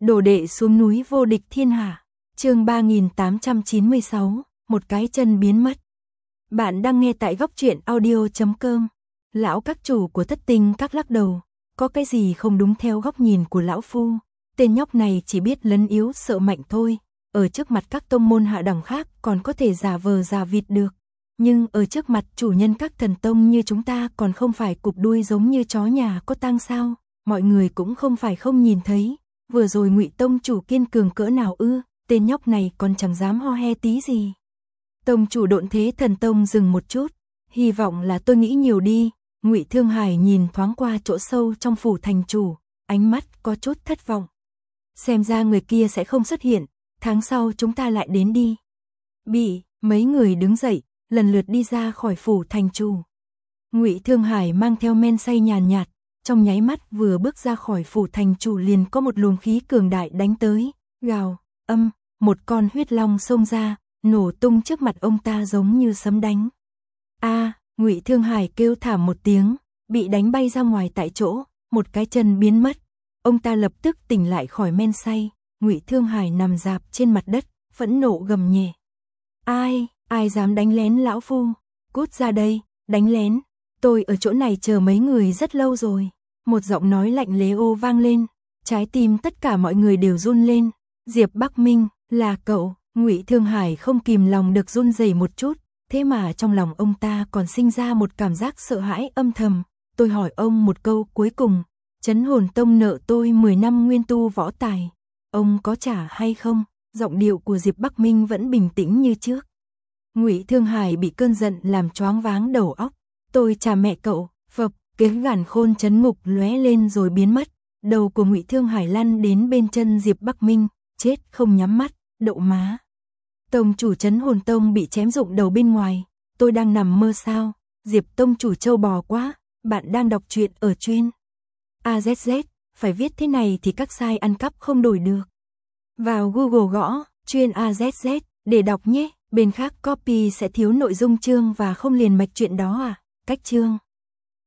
Đồ đệ xuống núi vô địch thiên hạ. Chương 3896, một cái chân biến mất. Bạn đang nghe tại góc truyện audio.com. Lão các chủ của Thất Tinh Các lắc đầu, có cái gì không đúng theo góc nhìn của lão phu. Tên nhóc này chỉ biết lấn yếu sợ mạnh thôi, ở trước mặt các tông môn hạ đẳng khác còn có thể giả vờ giả vịt được. Nhưng ở trước mặt chủ nhân các thần tông như chúng ta còn không phải cụp đuôi giống như chó nhà có tang sao. Mọi người cũng không phải không nhìn thấy. Vừa rồi Ngụy tông chủ kiên cường cỡ nào ư, tên nhóc này còn chẳng dám ho he tí gì. Tông chủ Độn Thế Thần Tông dừng một chút, hy vọng là tôi nghĩ nhiều đi. Ngụy Thương Hải nhìn thoáng qua chỗ sâu trong phủ thành chủ, ánh mắt có chút thất vọng. Xem ra người kia sẽ không xuất hiện, tháng sau chúng ta lại đến đi. Mấy người đứng dậy, lần lượt đi ra khỏi phủ thành chủ. Ngụy Thương Hải mang theo men say nhàn nhạt, trong nháy mắt vừa bước ra khỏi phủ thành chủ liền có một luồng khí cường đại đánh tới, gào, một con huyết long xông ra, nổ tung trước mặt ông ta giống như sấm đánh. Ngụy Thương Hải kêu thảm một tiếng, bị đánh bay ra ngoài tại chỗ, một cái chân biến mất. Ông ta lập tức tỉnh lại khỏi men say, Ngụy Thương Hải nằm rạp trên mặt đất, phẫn nộ gầm nhẹ. Ai dám đánh lén lão phu? Cút ra đây, đánh lén. Tôi ở chỗ này chờ mấy người rất lâu rồi. Một giọng nói lạnh lẽo vang lên, trái tim tất cả mọi người đều run lên. Diệp Bắc Minh, là cậu? Ngụy Thương Hải không kìm lòng được run rẩy một chút, thế mà trong lòng ông ta còn sinh ra một cảm giác sợ hãi âm thầm. Tôi hỏi ông một câu cuối cùng, Trấn Hồn Tông nợ tôi 10 năm nguyên tu võ tài, ông có trả hay không? Giọng điệu của Diệp Bắc Minh vẫn bình tĩnh như trước. Ngụy Thương Hải bị cơn giận làm choáng váng đầu óc. Tôi trả mẹ cậu, phập, kiếm gàn khôn chấn ngục lóe lên rồi biến mất. Đầu của Ngụy Thương Hải lăn đến bên chân Diệp Bắc Minh, chết không nhắm mắt, đậu má. Tông chủ Trấn Hồn Tông bị chém rụng đầu bên ngoài, tôi đang nằm mơ sao? Diệp tông chủ trâu bò quá, bạn đang đọc truyện ở chuyên AZZ, phải viết thế này thì các site ăn cắp không đổi được. Vào Google gõ chuyên AZZ để đọc nhé, bên khác copy sẽ thiếu nội dung chương và không liền mạch chuyện đó à? Cách chương